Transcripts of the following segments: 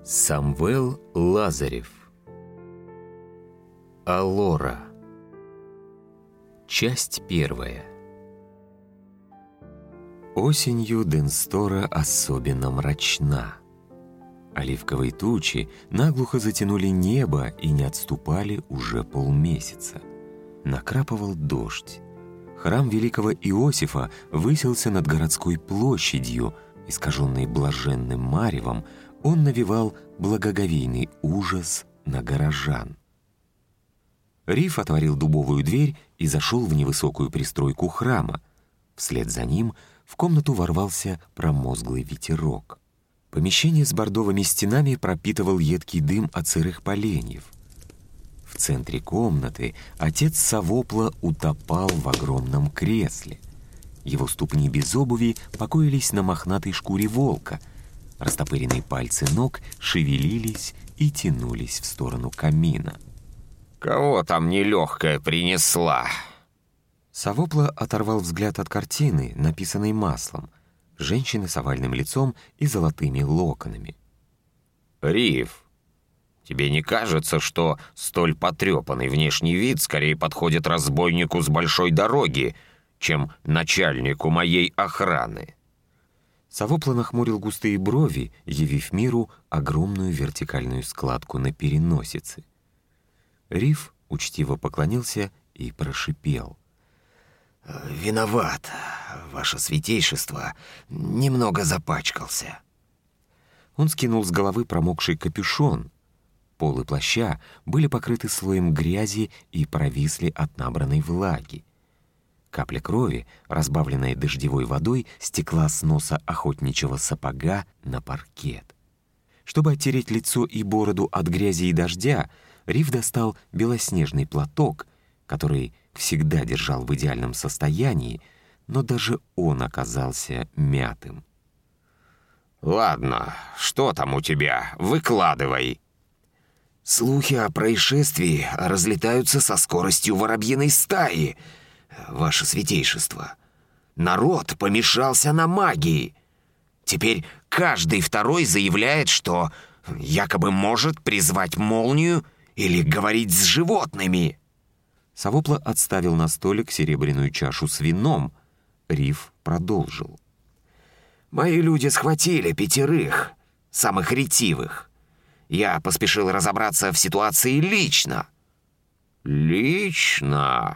Самвел Лазарев. Алора. Часть первая. Осенью Денстора особенно мрачна. Оливковые тучи наглухо затянули небо и не отступали уже полмесяца. Накрапывал дождь. Храм великого Иосифа высился над городской площадью. Искаженный блаженным маревом, он навевал благоговейный ужас на горожан. Риф отворил дубовую дверь и зашел в невысокую пристройку храма. Вслед за ним в комнату ворвался промозглый ветерок. Помещение с бордовыми стенами пропитывал едкий дым от сырых поленьев. В центре комнаты отец Савопла утопал в огромном кресле. Его ступни без обуви покоились на мохнатой шкуре волка. Растопыренные пальцы ног шевелились и тянулись в сторону камина. «Кого там нелегкая принесла?» Савопла оторвал взгляд от картины, написанной маслом. Женщины с овальным лицом и золотыми локонами. «Риф, тебе не кажется, что столь потрепанный внешний вид скорее подходит разбойнику с большой дороги, чем начальнику моей охраны?» Савопла нахмурил густые брови, явив миру огромную вертикальную складку на переносице. Риф учтиво поклонился и прошипел: «Виноват, ваше святейшество, немного запачкался». Он скинул с головы промокший капюшон. Полы плаща были покрыты слоем грязи и провисли от набранной влаги. Капля крови, разбавленная дождевой водой, стекла с носа охотничьего сапога на паркет. Чтобы оттереть лицо и бороду от грязи и дождя, Риф достал белоснежный платок, который всегда держал в идеальном состоянии, но даже он оказался мятым. «Ладно, что там у тебя? Выкладывай». «Слухи о происшествии разлетаются со скоростью воробьиной стаи, ваше святейшество. Народ помешался на магии. Теперь каждый второй заявляет, что якобы может призвать молнию или говорить с животными». Савопла отставил на столик серебряную чашу с вином. Риф продолжил. «Мои люди схватили 5, самых ретивых. Я поспешил разобраться в ситуации лично». «Лично?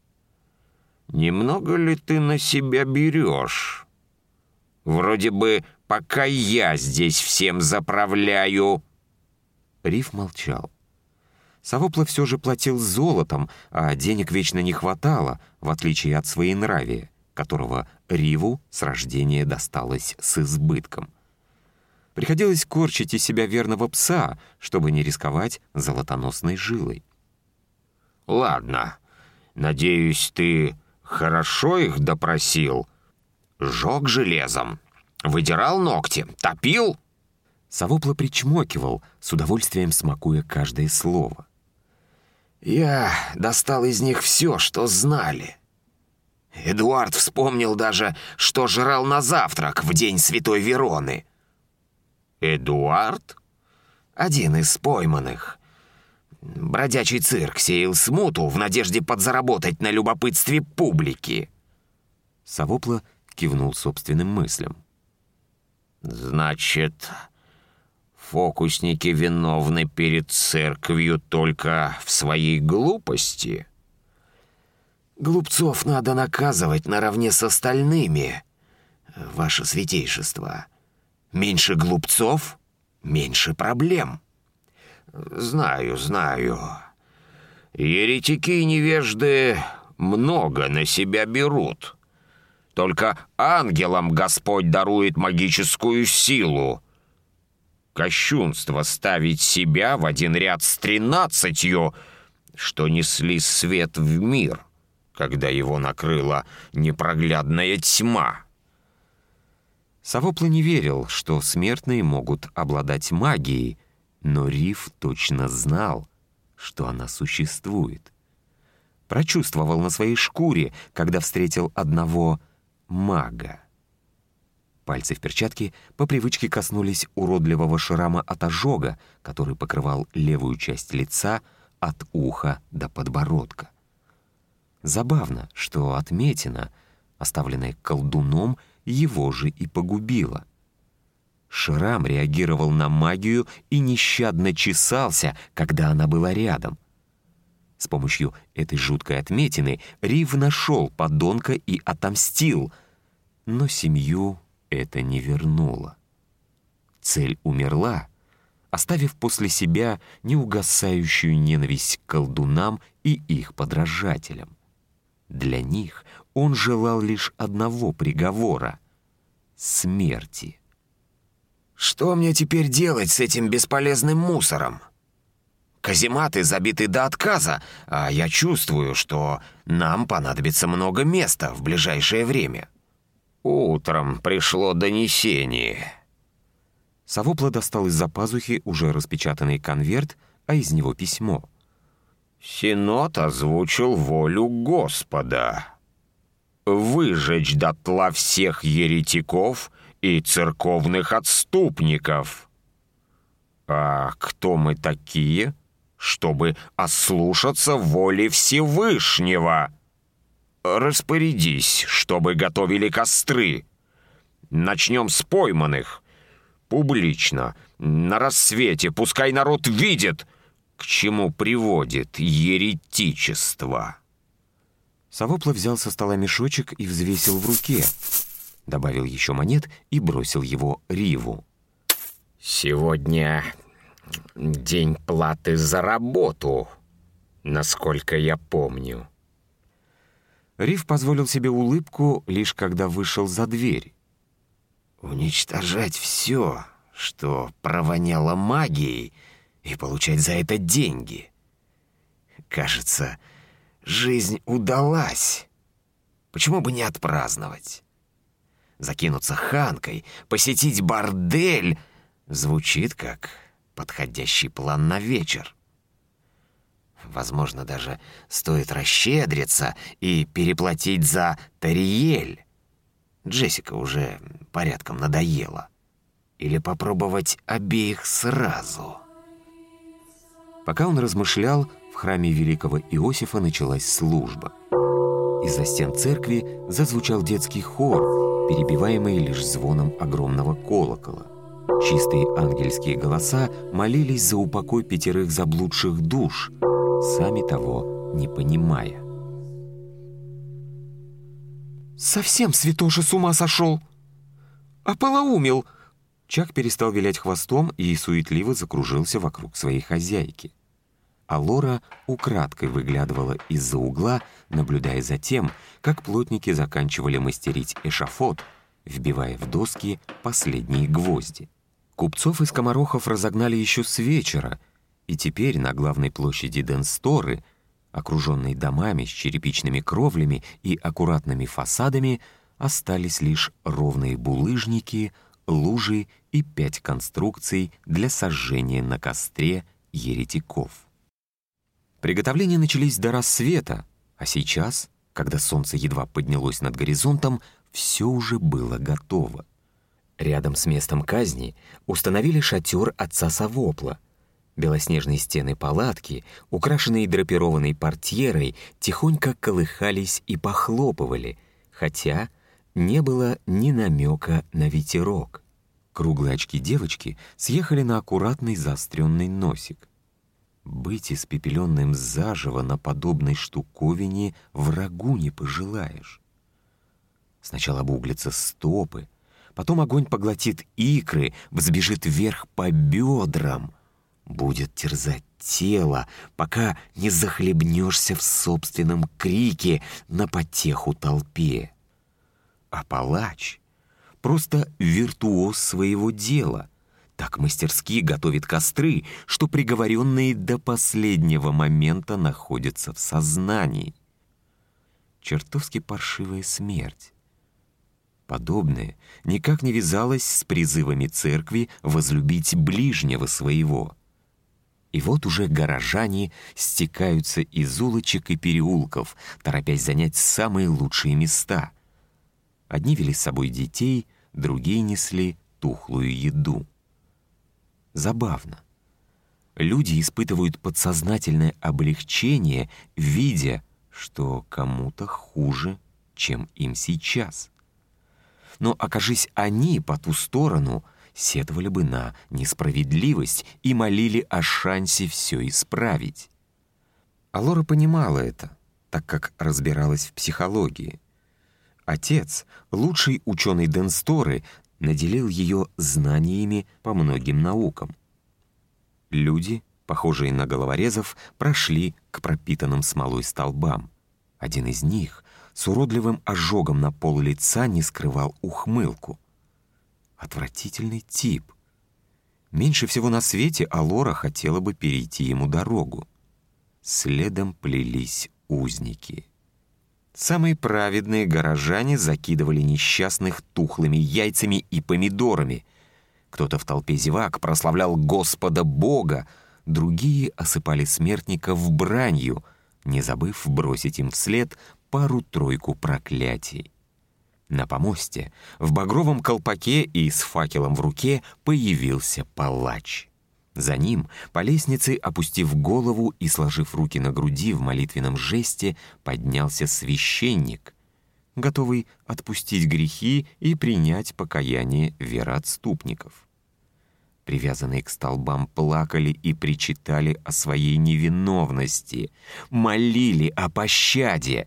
Немного ли ты на себя берешь? Вроде бы пока я здесь всем заправляю». Риф молчал. Савопла все же платил золотом, а денег вечно не хватало, в отличие от своенравия, которого Риву с рождения досталось с избытком. Приходилось корчить из себя верного пса, чтобы не рисковать золотоносной жилой. «Ладно, надеюсь, ты хорошо их допросил? Жёг железом, выдирал ногти, топил?» Савопла причмокивал, с удовольствием смакуя каждое слово. «Я достал из них все, что знали. Эдуард вспомнил даже, что жрал на завтрак в день Святой Вероны». «Эдуард?» «Один из пойманных. Бродячий цирк сеял смуту в надежде подзаработать на любопытстве публики». Савопла кивнул собственным мыслям. «Значит, фокусники виновны перед церковью только в своей глупости?» «Глупцов надо наказывать наравне с остальными, ваше святейшество. Меньше глупцов — меньше проблем». «Знаю, знаю. Еретики и невежды много на себя берут. Только ангелам Господь дарует магическую силу. Кощунство ставить себя в один ряд с 13, что несли свет в мир, когда его накрыла непроглядная тьма». Савопла не верил, что смертные могут обладать магией, но Риф точно знал, что она существует. Прочувствовал на своей шкуре, когда встретил одного мага. Пальцы в перчатке по привычке коснулись уродливого шрама от ожога, который покрывал левую часть лица от уха до подбородка. Забавно, что отметина, оставленная колдуном, его же и погубила. Шрам реагировал на магию и нещадно чесался, когда она была рядом. С помощью этой жуткой отметины Рив нашел подонка и отомстил, но семью это не вернуло. Цель умерла, оставив после себя неугасающую ненависть к колдунам и их подражателям. Для них он желал лишь одного приговора — смерти. «Что мне теперь делать с этим бесполезным мусором? Казематы забиты до отказа, а я чувствую, что нам понадобится много места в ближайшее время». Утром пришло донесение. Савопла достал из-за пазухи уже распечатанный конверт, а из него письмо. Синод озвучил волю Господа. Выжечь дотла всех еретиков и церковных отступников. А кто мы такие, чтобы ослушаться воли Всевышнего? Распорядись, чтобы готовили костры. Начнем с пойманных. Публично, на рассвете, пускай народ видит, к чему приводит еретичество. Савопла взял со стола мешочек и взвесил в руке. Добавил еще монет и бросил его Риву. Сегодня день платы за работу, насколько я помню. Рив позволил себе улыбку, лишь когда вышел за дверь. Уничтожать все, что провоняло магией, и получать за это деньги. Кажется, жизнь удалась. Почему бы не отпраздновать? Закинуться ханкой, посетить бордель звучит как подходящий план на вечер. Возможно, даже стоит расщедриться и переплатить за Тариэль. Джессика уже порядком надоела. Или попробовать обеих сразу. Пока он размышлял, в храме великого Иосифа началась служба. Из-за стен церкви зазвучал детский хор, перебиваемый лишь звоном огромного колокола. Чистые ангельские голоса молились за упокой 5 заблудших душ, сами того не понимая. «Совсем святоша с ума сошел! Ополоумел!» Чак перестал вилять хвостом и суетливо закружился вокруг своей хозяйки. А Лора украдкой выглядывала из-за угла, наблюдая за тем, как плотники заканчивали мастерить эшафот, вбивая в доски последние гвозди. Купцов и скоморохов разогнали еще с вечера, и теперь на главной площади Денсторы, окруженной домами с черепичными кровлями и аккуратными фасадами, остались лишь ровные булыжники, лужи и 5 конструкций для сожжения на костре еретиков. Приготовления начались до рассвета, а сейчас, когда солнце едва поднялось над горизонтом, все уже было готово. Рядом с местом казни установили шатер отца Савопла. Белоснежные стены палатки, украшенные драпированной портьерой, тихонько колыхались и похлопывали, хотя не было ни намека на ветерок. Круглые очки девочки съехали на аккуратный заостренный носик. Быть испепеленным заживо на подобной штуковине врагу не пожелаешь. Сначала обуглятся стопы, потом огонь поглотит икры, взбежит вверх по бедрам, будет терзать тело, пока не захлебнешься в собственном крике на потеху толпе. А палач — просто виртуоз своего дела, так мастерски готовит костры, что приговоренные до последнего момента находятся в сознании. Чертовски паршивая смерть. Подобное никак не вязалось с призывами церкви возлюбить ближнего своего. И вот уже горожане стекаются из улочек и переулков, торопясь занять самые лучшие места. Одни вели с собой детей, другие несли тухлую еду. Забавно. Люди испытывают подсознательное облегчение, видя, что кому-то хуже, чем им сейчас. Но окажись они по ту сторону, сетовали бы на несправедливость и молили о шансе все исправить. Алора понимала это, так как разбиралась в психологии. Отец, лучший ученый Денсторы, наделил ее знаниями по многим наукам. Люди, похожие на головорезов, прошли к пропитанным смолой столбам. Один из них с уродливым ожогом на пол лица не скрывал ухмылку. Отвратительный тип. Меньше всего на свете Алора хотела бы перейти ему дорогу. Следом плелись узники. Самые праведные горожане закидывали несчастных тухлыми яйцами и помидорами. Кто-то в толпе зевак прославлял Господа Бога, другие осыпали смертников бранью, не забыв бросить им вслед пару-тройку проклятий. На помосте, в багровом колпаке и с факелом в руке, появился палач. За ним, по лестнице, опустив голову и сложив руки на груди в молитвенном жесте, поднялся священник, готовый отпустить грехи и принять покаяние вероотступников. Привязанные к столбам плакали и причитали о своей невиновности, молили о пощаде.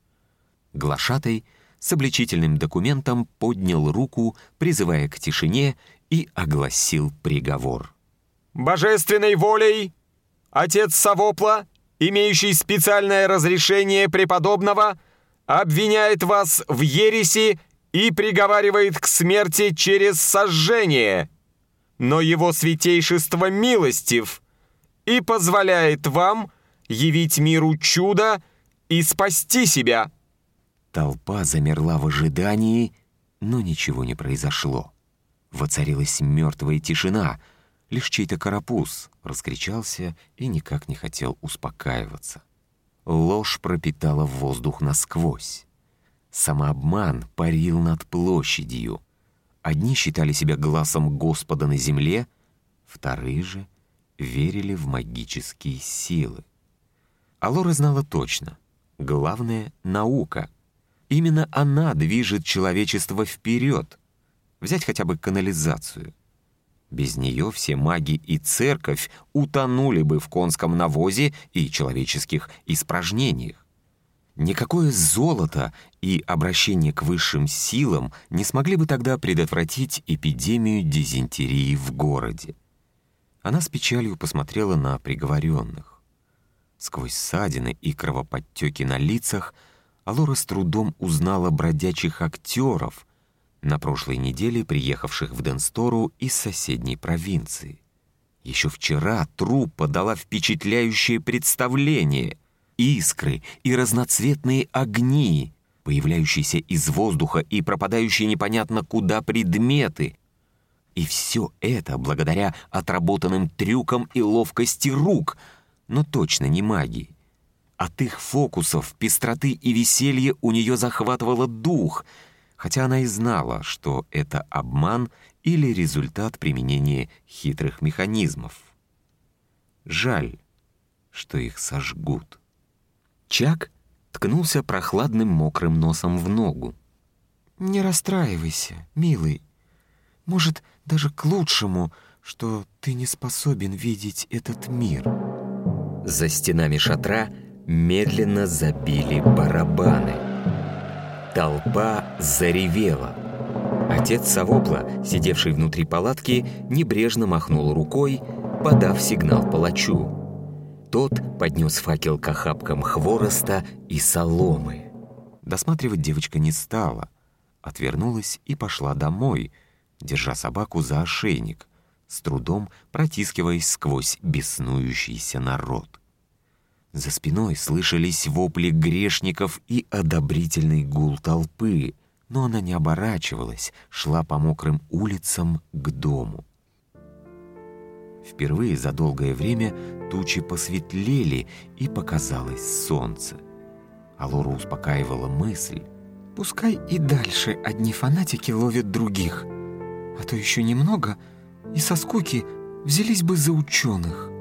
Глашатай с обличительным документом поднял руку, призывая к тишине, и огласил приговор. «Божественной волей отец Савопла, имеющий специальное разрешение преподобного, обвиняет вас в ереси и приговаривает к смерти через сожжение. Но его святейшество милостив и позволяет вам явить миру чудо и спасти себя». Толпа замерла в ожидании, но ничего не произошло. Воцарилась мертвая тишина. Лишь чей-то карапуз раскричался и никак не хотел успокаиваться. Ложь пропитала воздух насквозь. Самообман парил над площадью. Одни считали себя глазом Господа на земле, вторые же верили в магические силы. Алора знала точно. Главное — наука. Именно она движет человечество вперед. Взять хотя бы канализацию. Без нее все маги и церковь утонули бы в конском навозе и человеческих испражнениях. Никакое золото и обращение к высшим силам не смогли бы тогда предотвратить эпидемию дизентерии в городе. Она с печалью посмотрела на приговоренных. Сквозь ссадины и кровоподтеки на лицах Алора с трудом узнала бродячих актеров, на прошлой неделе приехавших в Денстору из соседней провинции. Еще вчера труппа дала впечатляющее представление. Искры и разноцветные огни, появляющиеся из воздуха и пропадающие непонятно куда предметы. И все это благодаря отработанным трюкам и ловкости рук, но точно не магии. От их фокусов, пестроты и веселья у нее захватывало дух, хотя она и знала, что это обман или результат применения хитрых механизмов. Жаль, что их сожгут. Чак ткнулся прохладным мокрым носом в ногу. «Не расстраивайся, милый. Может, даже к лучшему, что ты не способен видеть этот мир». За стенами шатра медленно забили барабаны. Толпа заревела. Отец Савопла, сидевший внутри палатки, небрежно махнул рукой, подав сигнал палачу. Тот поднес факел к охапкам хвороста и соломы. Досматривать девочка не стала, отвернулась и пошла домой, держа собаку за ошейник, с трудом протискиваясь сквозь беснующийся народ. За спиной слышались вопли грешников и одобрительный гул толпы, но она не оборачивалась, шла по мокрым улицам к дому. Впервые за долгое время тучи посветлели, и показалось солнце. Алору успокаивала мысль: Пускай и дальше одни фанатики ловят других. А то еще немного, и со скуки взялись бы за ученых.